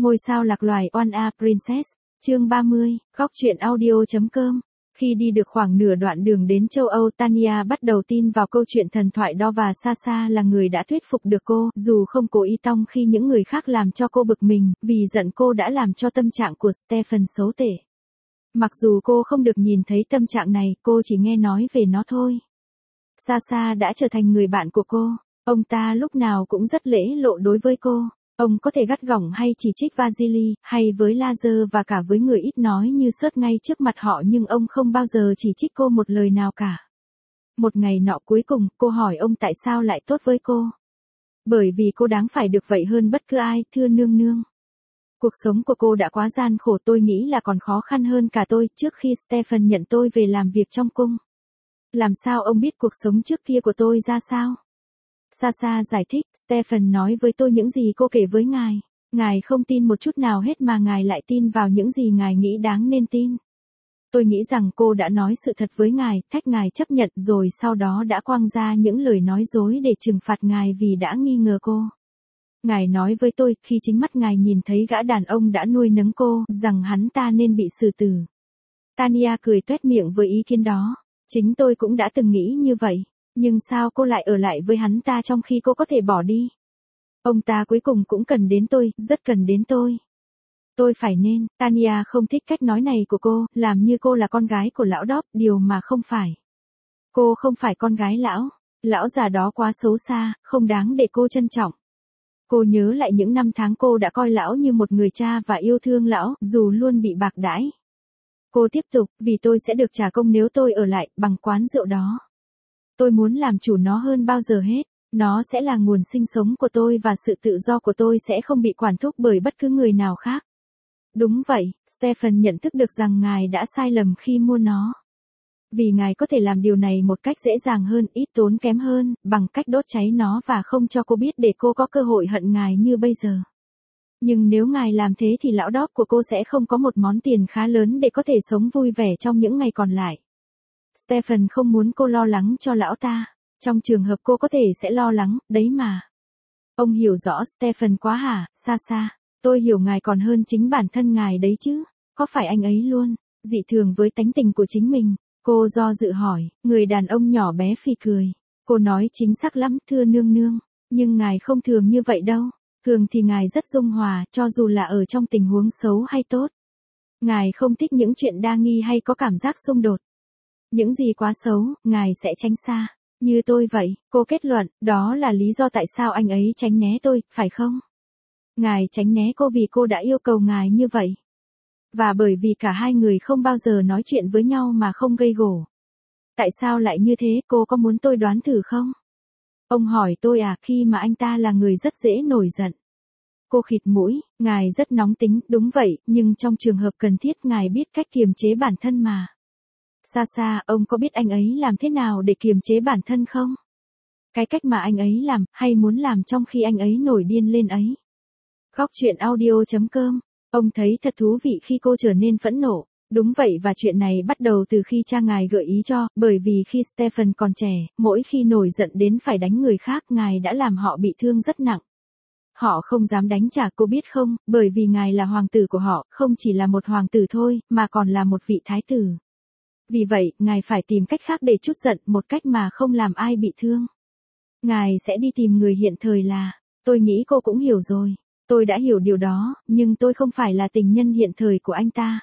Ngôi sao lạc loài One A Princess, chương 30, góc truyện audio.com. Khi đi được khoảng nửa đoạn đường đến châu Âu, Tanya bắt đầu tin vào câu chuyện thần thoại đó và Sasha là người đã thuyết phục được cô, dù không cố ý tông khi những người khác làm cho cô bực mình, vì giận cô đã làm cho tâm trạng của Stephen xấu tệ. Mặc dù cô không được nhìn thấy tâm trạng này, cô chỉ nghe nói về nó thôi. Sasha đã trở thành người bạn của cô, ông ta lúc nào cũng rất lễ lộ đối với cô. Ông có thể gắt gỏng hay chỉ trích Vasily, hay với Lazar và cả với người ít nói như Sớt ngay trước mặt họ, nhưng ông không bao giờ chỉ trích cô một lời nào cả. Một ngày nọ cuối cùng, cô hỏi ông tại sao lại tốt với cô. Bởi vì cô đáng phải được vậy hơn bất cứ ai, thưa nương nương. Cuộc sống của cô đã quá gian khổ, tôi nghĩ là còn khó khăn hơn cả tôi trước khi Stephen nhận tôi về làm việc trong cung. Làm sao ông biết cuộc sống trước kia của tôi ra sao? Sasha giải thích, Stephen nói với tôi những gì cô kể với ngài. Ngài không tin một chút nào hết mà ngài lại tin vào những gì ngài nghĩ đáng nên tin. Tôi nghĩ rằng cô đã nói sự thật với ngài, thách ngài chấp nhận rồi sau đó đã quăng ra những lời nói dối để trừng phạt ngài vì đã nghi ngờ cô. Ngài nói với tôi, khi chính mắt ngài nhìn thấy gã đàn ông đã nuôi nấng cô, rằng hắn ta nên bị xử tử. Tanya cười toét miệng với ý kiến đó. Chính tôi cũng đã từng nghĩ như vậy. Nhưng sao cô lại ở lại với hắn ta trong khi cô có thể bỏ đi? Ông ta cuối cùng cũng cần đến tôi, rất cần đến tôi. Tôi phải nên, Tanya không thích cách nói này của cô, làm như cô là con gái của lão Đóp, điều mà không phải. Cô không phải con gái lão già đó quá xấu xa, không đáng để cô trân trọng. Cô nhớ lại những năm tháng cô đã coi lão như một người cha và yêu thương lão, dù luôn bị bạc đãi. Cô tiếp tục, vì tôi sẽ được trả công nếu tôi ở lại, bằng quán rượu đó. Tôi muốn làm chủ nó hơn bao giờ hết. Nó sẽ là nguồn sinh sống của tôi và sự tự do của tôi sẽ không bị quản thúc bởi bất cứ người nào khác. Đúng vậy, Stephen nhận thức được rằng ngài đã sai lầm khi mua nó. Vì ngài có thể làm điều này một cách dễ dàng hơn, ít tốn kém hơn, bằng cách đốt cháy nó và không cho cô biết để cô có cơ hội hận ngài như bây giờ. Nhưng nếu ngài làm thế thì lão Đóp của cô sẽ không có một món tiền khá lớn để có thể sống vui vẻ trong những ngày còn lại. Stephen không muốn cô lo lắng cho lão ta. Trong trường hợp cô có thể sẽ lo lắng, đấy mà. Ông hiểu rõ Stephen quá hả, Sasha? Tôi hiểu ngài còn hơn chính bản thân ngài đấy chứ. Có phải anh ấy luôn dị thường với tánh tình của chính mình? Cô do dự hỏi, người đàn ông nhỏ bé phì cười. Cô nói chính xác lắm, thưa nương nương. Nhưng ngài không thường như vậy đâu. Thường thì ngài rất dung hòa, cho dù là ở trong tình huống xấu hay tốt. Ngài không thích những chuyện đa nghi hay có cảm giác xung đột. Những gì quá xấu, ngài sẽ tránh xa. Như tôi vậy, cô kết luận, đó là lý do tại sao anh ấy tránh né tôi, phải không? Ngài tránh né cô vì cô đã yêu cầu ngài như vậy. Và bởi vì cả hai người không bao giờ nói chuyện với nhau mà không gây gổ. Tại sao lại như thế, cô có muốn tôi đoán thử không? Ông hỏi tôi khi mà anh ta là người rất dễ nổi giận. Cô khịt mũi, ngài rất nóng tính, đúng vậy, nhưng trong trường hợp cần thiết ngài biết cách kiềm chế bản thân mà. Sasha, ông có biết anh ấy làm thế nào để kiềm chế bản thân không? Cái cách mà anh ấy làm, hay muốn làm trong khi anh ấy nổi điên lên ấy? Góc truyện audio.com. Ông thấy thật thú vị khi cô trở nên phẫn nộ. Đúng vậy, và chuyện này bắt đầu từ khi cha ngài gợi ý cho, bởi vì khi Stephen còn trẻ, mỗi khi nổi giận đến phải đánh người khác, ngài đã làm họ bị thương rất nặng. Họ không dám đánh trả, cô biết không, bởi vì ngài là hoàng tử của họ, không chỉ là một hoàng tử thôi, mà còn là một vị thái tử. Vì vậy, ngài phải tìm cách khác để trút giận, một cách mà không làm ai bị thương. Ngài sẽ đi tìm người hiện thời là, tôi nghĩ cô cũng hiểu rồi. Tôi đã hiểu điều đó, nhưng tôi không phải là tình nhân hiện thời của anh ta.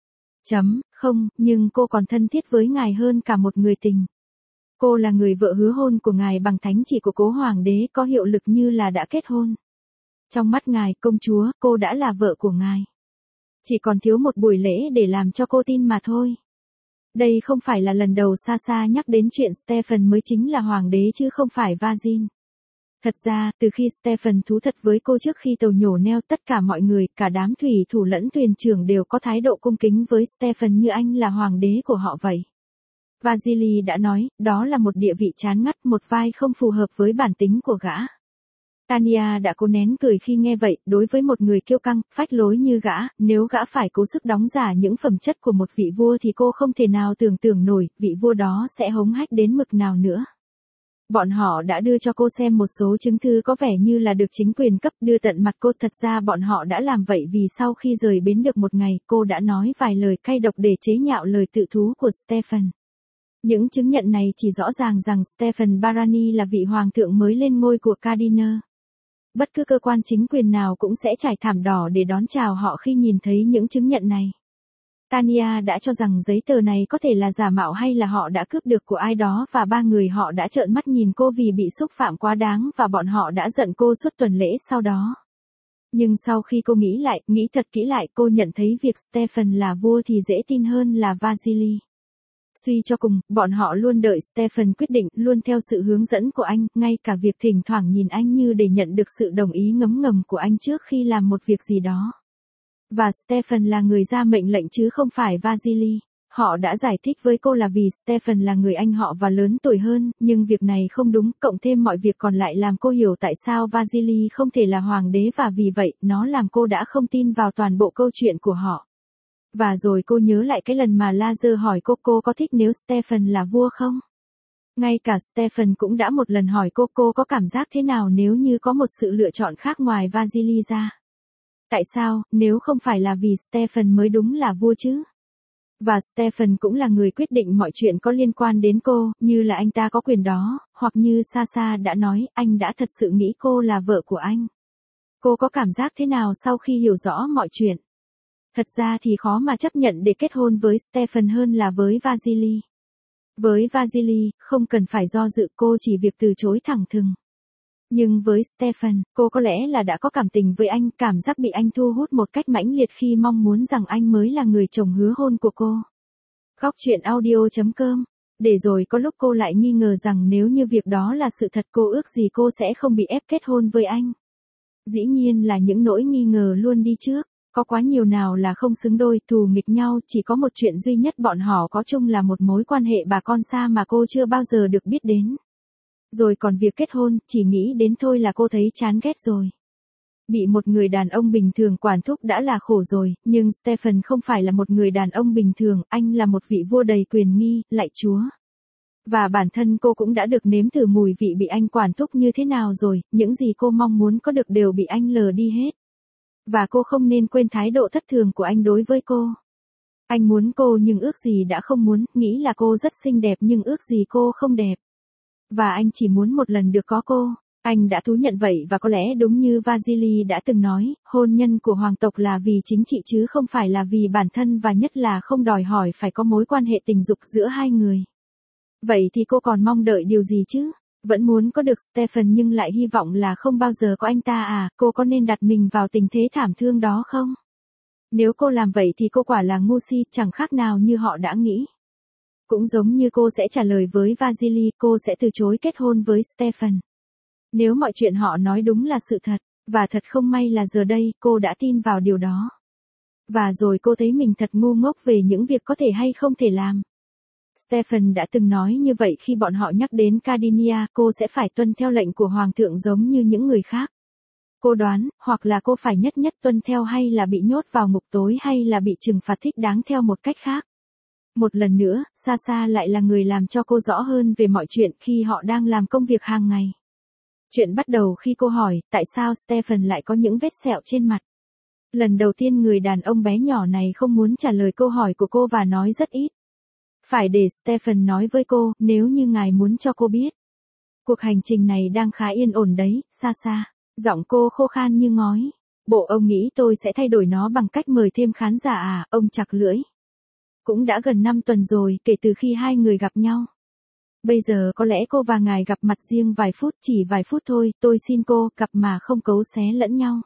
Không, nhưng cô còn thân thiết với ngài hơn cả một người tình. Cô là người vợ hứa hôn của ngài bằng thánh chỉ của cố hoàng đế, có hiệu lực như là đã kết hôn. Trong mắt ngài, công chúa, cô đã là vợ của ngài. Chỉ còn thiếu một buổi lễ để làm cho cô tin mà thôi. Đây không phải là lần đầu Sasha nhắc đến chuyện Stephen mới chính là hoàng đế chứ không phải Vazin. Thật ra, từ khi Stephen thú thật với cô trước khi tàu nhổ neo, tất cả mọi người, cả đám thủy thủ lẫn thuyền trưởng đều có thái độ cung kính với Stephen như anh là hoàng đế của họ vậy. Vasily đã nói, đó là một địa vị chán ngắt, một vai không phù hợp với bản tính của gã. Tanya đã cố nén cười khi nghe vậy, đối với một người kiêu căng, phách lối như gã, nếu gã phải cố sức đóng giả những phẩm chất của một vị vua thì cô không thể nào tưởng tượng nổi, vị vua đó sẽ hống hách đến mực nào nữa. Bọn họ đã đưa cho cô xem một số chứng thư có vẻ như là được chính quyền cấp đưa tận mặt cô. Thật ra bọn họ đã làm vậy vì sau khi rời bến được một ngày, cô đã nói vài lời cay độc để chế nhạo lời tự thú của Stephen. Những chứng nhận này chỉ rõ ràng rằng Stephen Barani là vị hoàng thượng mới lên ngôi của Gardiner. Bất cứ cơ quan chính quyền nào cũng sẽ trải thảm đỏ để đón chào họ khi nhìn thấy những chứng nhận này. Tanya đã cho rằng giấy tờ này có thể là giả mạo hay là họ đã cướp được của ai đó và ba người họ đã trợn mắt nhìn cô vì bị xúc phạm quá đáng và bọn họ đã giận cô suốt tuần lễ sau đó. Nhưng sau khi cô nghĩ thật kỹ lại, cô nhận thấy việc Stephen là vua thì dễ tin hơn là Vasily. Suy cho cùng, bọn họ luôn đợi Stephen quyết định, luôn theo sự hướng dẫn của anh, ngay cả việc thỉnh thoảng nhìn anh như để nhận được sự đồng ý ngấm ngầm của anh trước khi làm một việc gì đó. Và Stephen là người ra mệnh lệnh chứ không phải Vasily. Họ đã giải thích với cô là vì Stephen là người anh họ và lớn tuổi hơn, nhưng việc này không đúng, cộng thêm mọi việc còn lại làm cô hiểu tại sao Vasily không thể là hoàng đế và vì vậy, nó làm cô đã không tin vào toàn bộ câu chuyện của họ. Và rồi cô nhớ lại cái lần mà Lazar hỏi cô có thích nếu Stephen là vua không? Ngay cả Stephen cũng đã một lần hỏi cô có cảm giác thế nào nếu như có một sự lựa chọn khác ngoài Vasily ra. Tại sao, nếu không phải là vì Stephen mới đúng là vua chứ? Và Stephen cũng là người quyết định mọi chuyện có liên quan đến cô, như là anh ta có quyền đó, hoặc như Sasha đã nói, anh đã thật sự nghĩ cô là vợ của anh. Cô có cảm giác thế nào sau khi hiểu rõ mọi chuyện? Thật ra thì khó mà chấp nhận để kết hôn với Stephen hơn là với Vasily. Với Vasily, không cần phải do dự, cô chỉ việc từ chối thẳng thừng. Nhưng với Stephen, cô có lẽ là đã có cảm tình với anh, cảm giác bị anh thu hút một cách mãnh liệt khi mong muốn rằng anh mới là người chồng hứa hôn của cô. Góc truyện audio.com. Để rồi có lúc cô lại nghi ngờ rằng nếu như việc đó là sự thật, cô ước gì cô sẽ không bị ép kết hôn với anh. Dĩ nhiên là những nỗi nghi ngờ luôn đi trước. Có quá nhiều nào là không xứng đôi, thù nghịch nhau, chỉ có một chuyện duy nhất bọn họ có chung là một mối quan hệ bà con xa mà cô chưa bao giờ được biết đến. Rồi còn việc kết hôn, chỉ nghĩ đến thôi là cô thấy chán ghét rồi. Bị một người đàn ông bình thường quản thúc đã là khổ rồi, nhưng Stephen không phải là một người đàn ông bình thường, anh là một vị vua đầy quyền nghi, lạy Chúa. Và bản thân cô cũng đã được nếm thử mùi vị bị anh quản thúc như thế nào rồi, những gì cô mong muốn có được đều bị anh lờ đi hết. Và cô không nên quên thái độ thất thường của anh đối với cô. Anh muốn cô nhưng ước gì đã không muốn, nghĩ là cô rất xinh đẹp nhưng ước gì cô không đẹp. Và anh chỉ muốn một lần được có cô. Anh đã thú nhận vậy và có lẽ đúng như Vasily đã từng nói, hôn nhân của hoàng tộc là vì chính trị chứ không phải là vì bản thân và nhất là không đòi hỏi phải có mối quan hệ tình dục giữa hai người. Vậy thì cô còn mong đợi điều gì chứ? Vẫn muốn có được Stephen nhưng lại hy vọng là không bao giờ có anh ta à, cô có nên đặt mình vào tình thế thảm thương đó không? Nếu cô làm vậy thì cô quả là ngu si, chẳng khác nào như họ đã nghĩ. Cũng giống như cô sẽ trả lời với Vasily, cô sẽ từ chối kết hôn với Stephen. Nếu mọi chuyện họ nói đúng là sự thật, và thật không may là giờ đây, cô đã tin vào điều đó. Và rồi cô thấy mình thật ngu ngốc về những việc có thể hay không thể làm. Stephen đã từng nói như vậy khi bọn họ nhắc đến Cardinia, cô sẽ phải tuân theo lệnh của Hoàng thượng giống như những người khác. Cô đoán, hoặc là cô phải nhất tuân theo hay là bị nhốt vào ngục tối hay là bị trừng phạt thích đáng theo một cách khác. Một lần nữa, Sasha lại là người làm cho cô rõ hơn về mọi chuyện khi họ đang làm công việc hàng ngày. Chuyện bắt đầu khi cô hỏi, tại sao Stephen lại có những vết sẹo trên mặt. Lần đầu tiên người đàn ông bé nhỏ này không muốn trả lời câu hỏi của cô và nói rất ít. Phải để Stephen nói với cô, nếu như ngài muốn cho cô biết. Cuộc hành trình này đang khá yên ổn đấy, Sasha. Giọng cô khô khan như ngói. Bộ ông nghĩ tôi sẽ thay đổi nó bằng cách mời thêm khán giả à, ông chặt lưỡi. Cũng đã gần 5 tuần rồi kể từ khi hai người gặp nhau. Bây giờ có lẽ cô và ngài gặp mặt riêng vài phút, chỉ vài phút thôi, tôi xin cô, gặp mà không cấu xé lẫn nhau.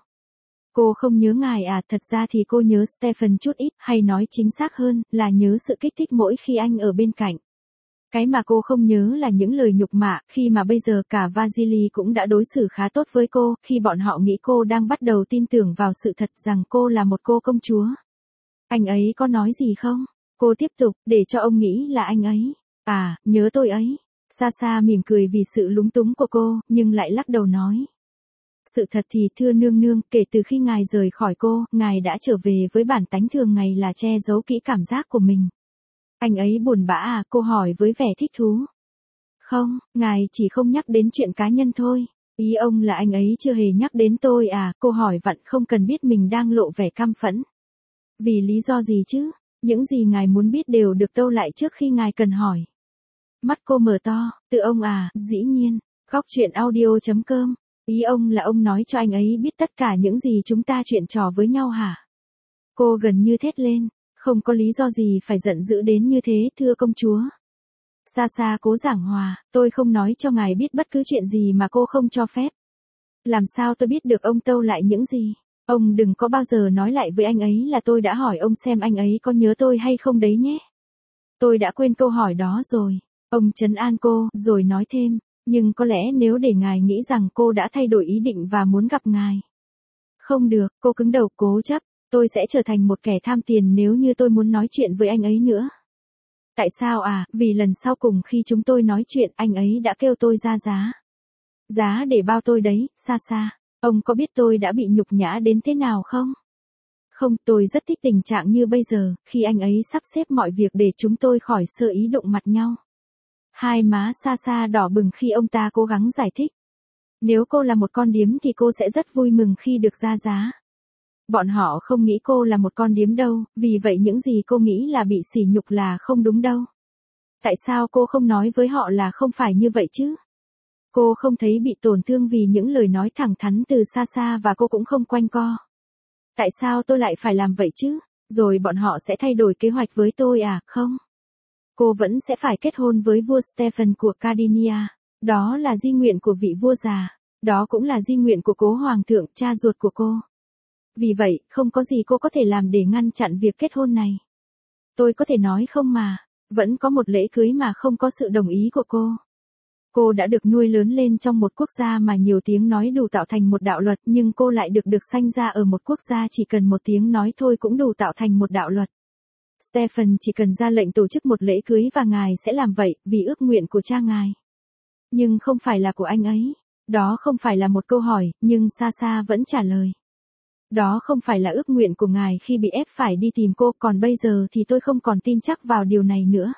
Cô không nhớ ngài à, thật ra thì cô nhớ Stephen chút ít, hay nói chính xác hơn, là nhớ sự kích thích mỗi khi anh ở bên cạnh. Cái mà cô không nhớ là những lời nhục mạ, khi mà bây giờ cả Vasily cũng đã đối xử khá tốt với cô, khi bọn họ nghĩ cô đang bắt đầu tin tưởng vào sự thật rằng cô là một cô công chúa. Anh ấy có nói gì không? Cô tiếp tục, để cho ông nghĩ là anh ấy. À, nhớ tôi ấy. Sasha mỉm cười vì sự lúng túng của cô, nhưng lại lắc đầu nói. Sự thật thì thưa nương nương, kể từ khi ngài rời khỏi cô, ngài đã trở về với bản tánh thường ngày là che giấu kỹ cảm giác của mình. Anh ấy buồn bã à, cô hỏi với vẻ thích thú. Không, ngài chỉ không nhắc đến chuyện cá nhân thôi. Ý ông là anh ấy chưa hề nhắc đến tôi à? Cô hỏi vặn không cần biết mình đang lộ vẻ căm phẫn. Vì lý do gì chứ? Những gì ngài muốn biết đều được tâu lại trước khi ngài cần hỏi. Mắt cô mở to, tự ông à, dĩ nhiên. Góc chuyện audio.com. Ý ông là ông nói cho anh ấy biết tất cả những gì chúng ta chuyện trò với nhau hả? Cô gần như thét lên, không có lý do gì phải giận dữ đến như thế thưa công chúa. Xa xa cố giảng hòa, tôi không nói cho ngài biết bất cứ chuyện gì mà cô không cho phép. Làm sao tôi biết được ông tâu lại những gì? Ông đừng có bao giờ nói lại với anh ấy là tôi đã hỏi ông xem anh ấy có nhớ tôi hay không đấy nhé. Tôi đã quên câu hỏi đó rồi. Ông trấn an cô, rồi nói thêm, nhưng có lẽ nếu để ngài nghĩ rằng cô đã thay đổi ý định và muốn gặp ngài. Không được, cô cứng đầu cố chấp, tôi sẽ trở thành một kẻ tham tiền nếu như tôi muốn nói chuyện với anh ấy nữa. Tại sao à? Vì lần sau cùng khi chúng tôi nói chuyện anh ấy đã kêu tôi ra giá. Giá để bao tôi đấy, xa xa. Ông có biết tôi đã bị nhục nhã đến thế nào không? Không, tôi rất thích tình trạng như bây giờ, khi anh ấy sắp xếp mọi việc để chúng tôi khỏi sơ ý đụng mặt nhau. Hai má xa xa đỏ bừng khi ông ta cố gắng giải thích. Nếu cô là một con điếm thì cô sẽ rất vui mừng khi được ra giá. Bọn họ không nghĩ cô là một con điếm đâu, vì vậy những gì cô nghĩ là bị sỉ nhục là không đúng đâu. Tại sao cô không nói với họ là không phải như vậy chứ? Cô không thấy bị tổn thương vì những lời nói thẳng thắn từ xa xa và cô cũng không quanh co. Tại sao tôi lại phải làm vậy chứ? Rồi bọn họ sẽ thay đổi kế hoạch với tôi à? Không. Cô vẫn sẽ phải kết hôn với vua Stephen của Sardinia. Đó là di nguyện của vị vua già. Đó cũng là di nguyện của cố hoàng thượng, cha ruột của cô. Vì vậy, không có gì cô có thể làm để ngăn chặn việc kết hôn này. Tôi có thể nói không mà. Vẫn có một lễ cưới mà không có sự đồng ý của cô. Cô đã được nuôi lớn lên trong một quốc gia mà nhiều tiếng nói đủ tạo thành một đạo luật, nhưng cô lại được sanh ra ở một quốc gia chỉ cần một tiếng nói thôi cũng đủ tạo thành một đạo luật. Stephen chỉ cần ra lệnh tổ chức một lễ cưới và ngài sẽ làm vậy, vì ước nguyện của cha ngài. Nhưng không phải là của anh ấy. Đó không phải là một câu hỏi, nhưng xa xa vẫn trả lời. Đó không phải là ước nguyện của ngài khi bị ép phải đi tìm cô, còn bây giờ thì tôi không còn tin chắc vào điều này nữa.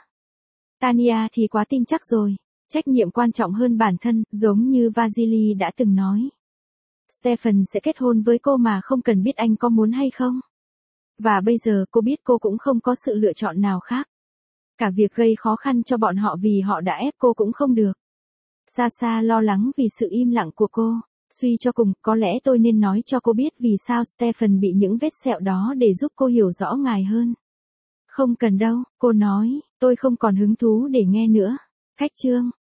Tania thì quá tin chắc rồi. Trách nhiệm quan trọng hơn bản thân, giống như Vasily đã từng nói. Stephen sẽ kết hôn với cô mà không cần biết anh có muốn hay không. Và bây giờ cô biết cô cũng không có sự lựa chọn nào khác. Cả việc gây khó khăn cho bọn họ vì họ đã ép cô cũng không được. Xa xa lo lắng vì sự im lặng của cô. Suy cho cùng, có lẽ tôi nên nói cho cô biết vì sao Stephen bị những vết sẹo đó để giúp cô hiểu rõ ngài hơn. Không cần đâu, cô nói, tôi không còn hứng thú để nghe nữa. Cách chương